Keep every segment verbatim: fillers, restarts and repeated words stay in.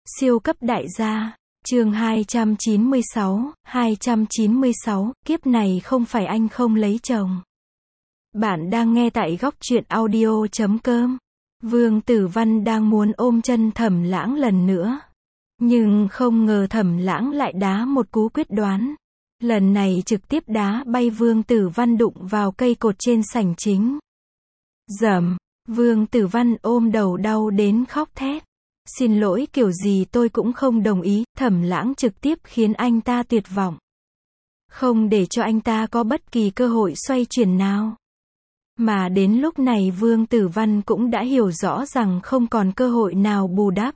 Siêu cấp đại gia. Chương hai trăm chín mươi sáu, hai trăm chín mươi sáu, kiếp này không phải anh không lấy chồng. Bạn đang nghe tại góc truyện audio chấm com. Vương Tử Văn đang muốn ôm chân Thẩm Lãng lần nữa. Nhưng không ngờ Thẩm Lãng lại đá một cú quyết đoán. Lần này trực tiếp đá bay Vương Tử Văn đụng vào cây cột trên sảnh chính. Dầm, Vương Tử Văn ôm đầu đau đến khóc thét. Xin lỗi, kiểu gì tôi cũng không đồng ý. Thẩm Lãng trực tiếp khiến anh ta tuyệt vọng. Không để cho anh ta có bất kỳ cơ hội xoay chuyển nào. Mà đến lúc này Vương Tử Văn cũng đã hiểu rõ rằng không còn cơ hội nào bù đắp.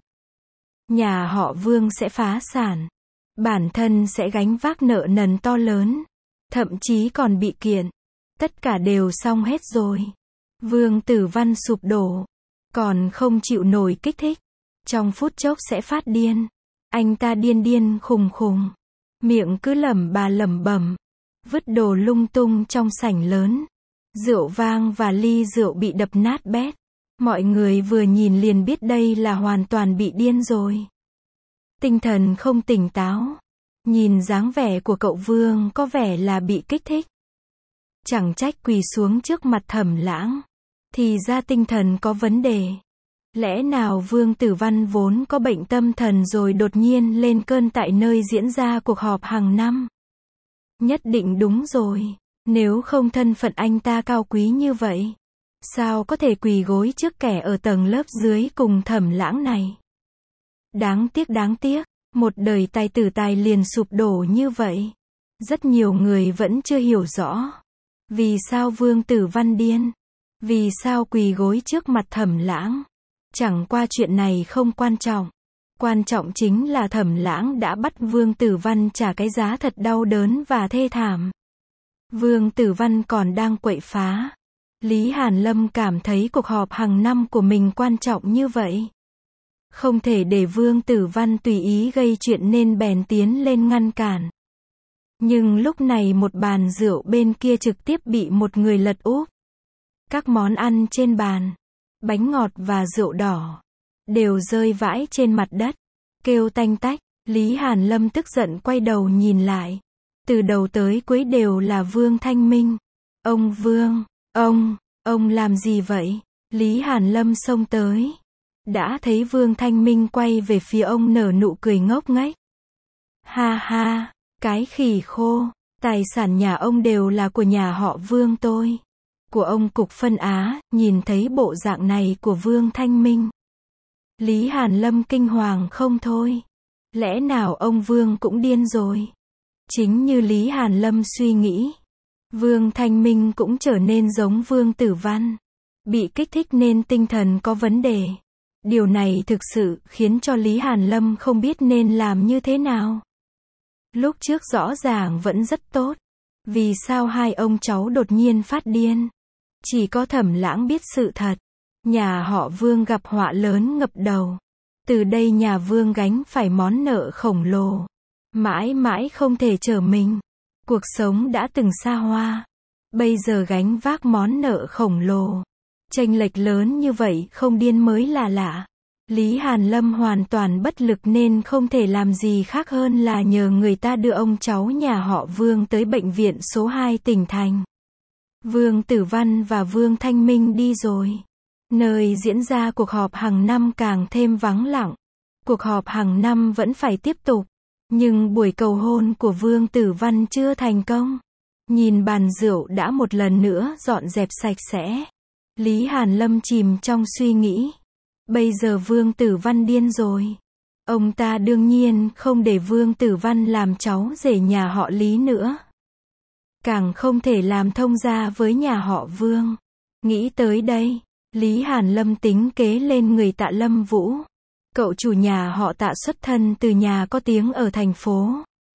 Nhà họ Vương sẽ phá sản. Bản thân sẽ gánh vác nợ nần to lớn. Thậm chí còn bị kiện. Tất cả đều xong hết rồi. Vương Tử Văn sụp đổ. Còn không chịu nổi kích thích. Trong phút chốc sẽ phát điên. Anh ta điên điên khùng khùng. Miệng cứ lẩm bà lẩm bẩm. Vứt đồ lung tung trong sảnh lớn. Rượu vang và ly rượu bị đập nát bét. Mọi người vừa nhìn liền biết đây là hoàn toàn bị điên rồi. Tinh thần không tỉnh táo. Nhìn dáng vẻ của cậu Vương có vẻ là bị kích thích. Chẳng trách quỳ xuống trước mặt Thẩm Lãng. Thì ra tinh thần có vấn đề. Lẽ nào Vương Tử Văn vốn có bệnh tâm thần rồi đột nhiên lên cơn tại nơi diễn ra cuộc họp hàng năm? Nhất định đúng rồi. Nếu không thân phận anh ta cao quý như vậy, sao có thể quỳ gối trước kẻ ở tầng lớp dưới cùng Thẩm Lãng này? Đáng tiếc đáng tiếc, một đời tài tử tài liền sụp đổ như vậy. Rất nhiều người vẫn chưa hiểu rõ. Vì sao Vương Tử Văn điên? Vì sao quỳ gối trước mặt Thẩm Lãng? Chẳng qua chuyện này không quan trọng. Quan trọng chính là Thẩm Lãng đã bắt Vương Tử Văn trả cái giá thật đau đớn và thê thảm. Vương Tử Văn còn đang quậy phá. Lý Hàn Lâm cảm thấy cuộc họp hàng năm của mình quan trọng như vậy. Không thể để Vương Tử Văn tùy ý gây chuyện nên bèn tiến lên ngăn cản. Nhưng lúc này một bàn rượu bên kia trực tiếp bị một người lật úp. Các món ăn trên bàn, bánh ngọt và rượu đỏ, đều rơi vãi trên mặt đất, kêu tanh tách. Lý Hàn Lâm tức giận quay đầu nhìn lại. Từ đầu tới cuối đều là Vương Thanh Minh. Ông Vương, ông, ông làm gì vậy? Lý Hàn Lâm xông tới. Đã thấy Vương Thanh Minh quay về phía ông nở nụ cười ngốc nghếch. Ha ha, cái khỉ khô, tài sản nhà ông đều là của nhà họ Vương tôi. Của ông Cục Phân Á. Nhìn thấy bộ dạng này của Vương Thanh Minh, Lý Hàn Lâm kinh hoàng không thôi. Lẽ nào ông Vương cũng điên rồi? Chính như Lý Hàn Lâm suy nghĩ, Vương Thanh Minh cũng trở nên giống Vương Tử Văn. Bị kích thích nên tinh thần có vấn đề. Điều này thực sự khiến cho Lý Hàn Lâm không biết nên làm như thế nào. Lúc trước rõ ràng vẫn rất tốt. Vì sao hai ông cháu đột nhiên phát điên? Chỉ có Thẩm Lãng biết sự thật. Nhà họ Vương gặp họa lớn ngập đầu. Từ đây nhà Vương gánh phải món nợ khổng lồ. Mãi mãi không thể trở mình. Cuộc sống đã từng xa hoa. Bây giờ gánh vác món nợ khổng lồ. Chênh lệch lớn như vậy không điên mới là lạ. Lý Hàn Lâm hoàn toàn bất lực nên không thể làm gì khác hơn là nhờ người ta đưa ông cháu nhà họ Vương tới bệnh viện số hai tỉnh thành. Vương Tử Văn và Vương Thanh Minh đi rồi. Nơi diễn ra cuộc họp hàng năm càng thêm vắng lặng. Cuộc họp hàng năm vẫn phải tiếp tục. Nhưng buổi cầu hôn của Vương Tử Văn chưa thành công. Nhìn bàn rượu đã một lần nữa dọn dẹp sạch sẽ. Lý Hàn Lâm chìm trong suy nghĩ. Bây giờ Vương Tử Văn điên rồi. Ông ta đương nhiên không để Vương Tử Văn làm cháu rể nhà họ Lý nữa. Càng không thể làm thông gia với nhà họ Vương. Nghĩ tới đây, Lý Hàn Lâm tính kế lên người Tạ Lâm Vũ. Cậu chủ nhà họ Tạ xuất thân từ nhà có tiếng ở thành phố.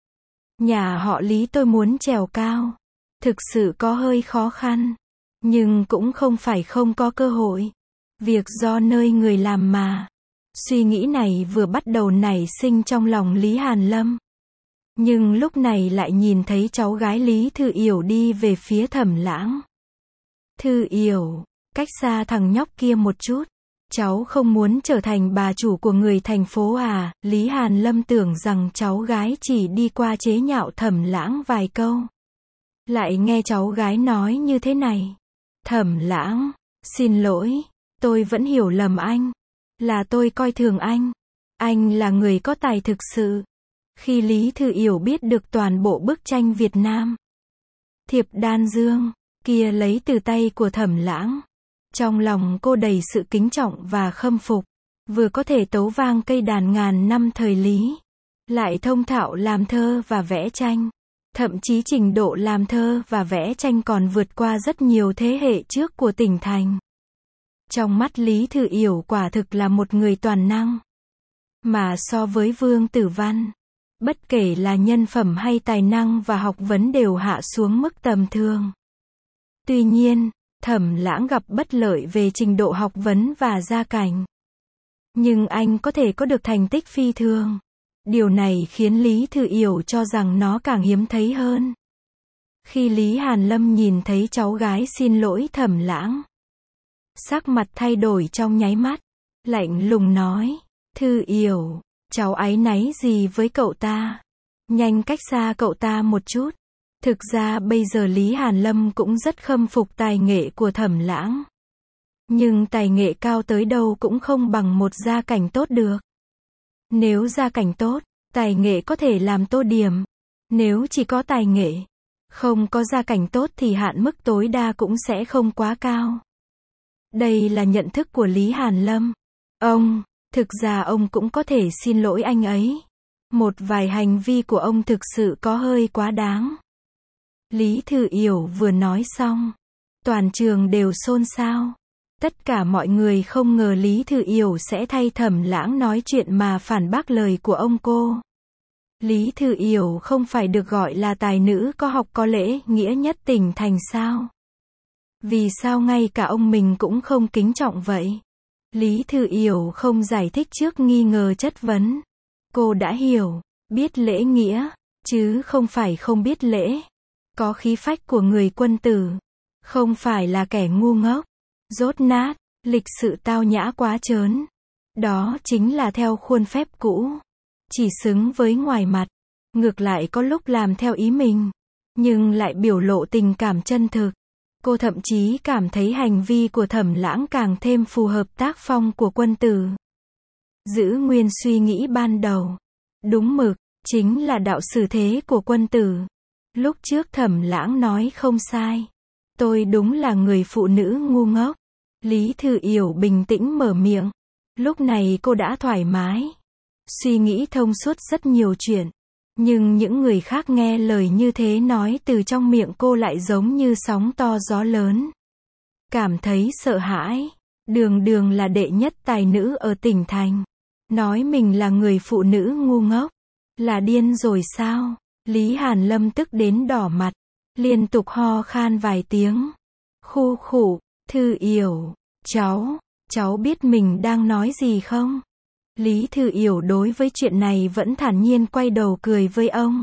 Nhà họ Lý tôi muốn trèo cao. Thực sự có hơi khó khăn. Nhưng cũng không phải không có cơ hội. Việc do nơi người làm mà. Suy nghĩ này vừa bắt đầu nảy sinh trong lòng Lý Hàn Lâm. Nhưng lúc này lại nhìn thấy cháu gái Lý Thư Yểu đi về phía Thẩm Lãng. Thư Yểu, cách xa thằng nhóc kia một chút. Cháu không muốn trở thành bà chủ của người thành phố à? Lý Hàn Lâm tưởng rằng cháu gái chỉ đi qua chế nhạo Thẩm Lãng vài câu. Lại nghe cháu gái nói như thế này. Thẩm Lãng, xin lỗi, tôi vẫn hiểu lầm anh. Là tôi coi thường anh. Anh là người có tài thực sự. Khi Lý Thư Yểu biết được toàn bộ bức tranh Việt Nam Thiệp Đan Dương kia lấy từ tay của Thẩm Lãng, trong lòng cô đầy sự kính trọng và khâm phục. Vừa có thể tấu vang cây đàn ngàn năm thời Lý, lại thông thạo làm thơ và vẽ tranh. Thậm chí trình độ làm thơ và vẽ tranh còn vượt qua rất nhiều thế hệ trước của tỉnh thành. Trong mắt Lý Thư Yểu quả thực là một người toàn năng. Mà so với Vương Tử Văn, bất kể là nhân phẩm hay tài năng và học vấn đều hạ xuống mức tầm thường. Tuy nhiên, Thẩm Lãng gặp bất lợi về trình độ học vấn và gia cảnh. Nhưng anh có thể có được thành tích phi thường. Điều này khiến Lý Thư Yểu cho rằng nó càng hiếm thấy hơn. Khi Lý Hàn Lâm nhìn thấy cháu gái xin lỗi Thẩm Lãng, sắc mặt thay đổi trong nháy mắt, lạnh lùng nói, Thư Yểu, cháu áy náy gì với cậu ta? Nhanh cách xa cậu ta một chút. Thực ra bây giờ Lý Hàn Lâm cũng rất khâm phục tài nghệ của Thẩm Lãng. Nhưng tài nghệ cao tới đâu cũng không bằng một gia cảnh tốt được. Nếu gia cảnh tốt, tài nghệ có thể làm tô điểm. Nếu chỉ có tài nghệ, không có gia cảnh tốt thì hạn mức tối đa cũng sẽ không quá cao. Đây là nhận thức của Lý Hàn Lâm. Ông, thực ra ông cũng có thể xin lỗi anh ấy. Một vài hành vi của ông thực sự có hơi quá đáng. Lý Thư Yểu vừa nói xong, toàn trường đều xôn xao. Tất cả mọi người không ngờ Lý Thư Yểu sẽ thay Thẩm Lãng nói chuyện mà phản bác lời của ông cô. Lý Thư Yểu không phải được gọi là tài nữ có học có lễ nghĩa nhất tỉnh thành sao? Vì sao ngay cả ông mình cũng không kính trọng vậy? Lý Thư Yểu không giải thích trước nghi ngờ chất vấn. Cô đã hiểu, biết lễ nghĩa, chứ không phải không biết lễ. Có khí phách của người quân tử, không phải là kẻ ngu ngốc, dốt nát, lịch sự tao nhã quá trớn. Đó chính là theo khuôn phép cũ, chỉ xứng với ngoài mặt, ngược lại có lúc làm theo ý mình, nhưng lại biểu lộ tình cảm chân thực. Cô thậm chí cảm thấy hành vi của Thẩm Lãng càng thêm phù hợp tác phong của quân tử. Giữ nguyên suy nghĩ ban đầu, đúng mực, chính là đạo xử thế của quân tử. Lúc trước Thẩm Lãng nói không sai. Tôi đúng là người phụ nữ ngu ngốc. Lý Thư Yểu bình tĩnh mở miệng. Lúc này cô đã thoải mái, suy nghĩ thông suốt rất nhiều chuyện. Nhưng những người khác nghe lời như thế nói từ trong miệng cô lại giống như sóng to gió lớn. Cảm thấy sợ hãi. Đường đường là đệ nhất tài nữ ở tỉnh thành, nói mình là người phụ nữ ngu ngốc. Là điên rồi sao? Lý Hàn Lâm tức đến đỏ mặt, liên tục ho khan vài tiếng. Khu khụ, Thư Yểu, cháu, cháu biết mình đang nói gì không? Lý Thư Yểu đối với chuyện này vẫn thản nhiên quay đầu cười với ông.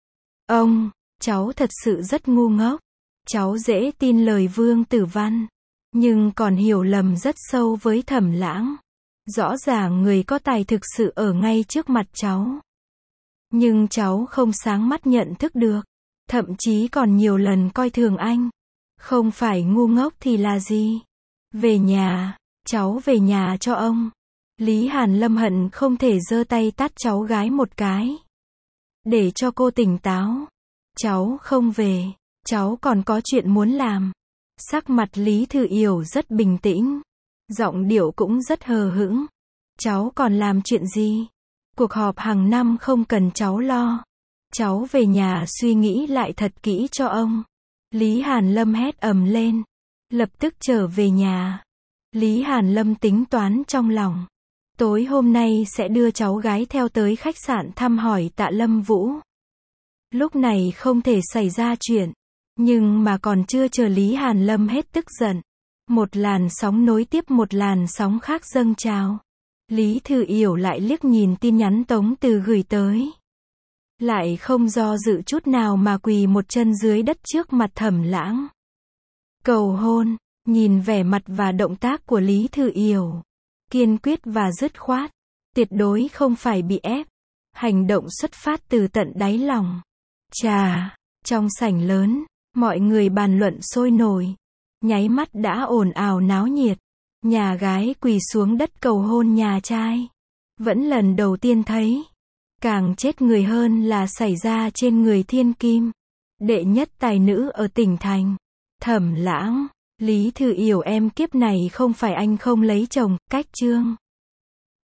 Ông, cháu thật sự rất ngu ngốc. Cháu dễ tin lời Vương Tử Văn, nhưng còn hiểu lầm rất sâu với Thẩm Lãng. Rõ ràng người có tài thực sự ở ngay trước mặt cháu. Nhưng cháu không sáng mắt nhận thức được, thậm chí còn nhiều lần coi thường anh. Không phải ngu ngốc thì là gì? Về nhà, cháu về nhà cho ông. Lý Hàn Lâm hận không thể giơ tay tát cháu gái một cái, để cho cô tỉnh táo. Cháu không về, cháu còn có chuyện muốn làm. Sắc mặt Lý Thư Yểu rất bình tĩnh, giọng điệu cũng rất hờ hững. Cháu còn làm chuyện gì? Cuộc họp hàng năm không cần cháu lo. Cháu về nhà suy nghĩ lại thật kỹ cho ông. Lý Hàn Lâm hét ầm lên, lập tức trở về nhà. Lý Hàn Lâm tính toán trong lòng, tối hôm nay sẽ đưa cháu gái theo tới khách sạn thăm hỏi Tạ Lâm Vũ. Lúc này không thể xảy ra chuyện, nhưng mà còn chưa chờ Lý Hàn Lâm hết tức giận, một làn sóng nối tiếp một làn sóng khác dâng trào. Lý Thư Yểu lại liếc nhìn tin nhắn Tống Từ gửi tới, lại không do dự chút nào mà quỳ một chân dưới đất trước mặt Thẩm Lãng, cầu hôn. Nhìn vẻ mặt và động tác của Lý Thư Yểu, kiên quyết và dứt khoát, tuyệt đối không phải bị ép. Hành động xuất phát từ tận đáy lòng. Chà, trong sảnh lớn, mọi người bàn luận sôi nổi, nháy mắt đã ồn ào náo nhiệt. Nhà gái quỳ xuống đất cầu hôn nhà trai. Vẫn lần đầu tiên thấy. Càng chết người hơn là xảy ra trên người thiên kim. Đệ nhất tài nữ ở tỉnh thành. Thẩm Lãng, Lý Thư Yểu em kiếp này không phải anh không lấy chồng, cách chương.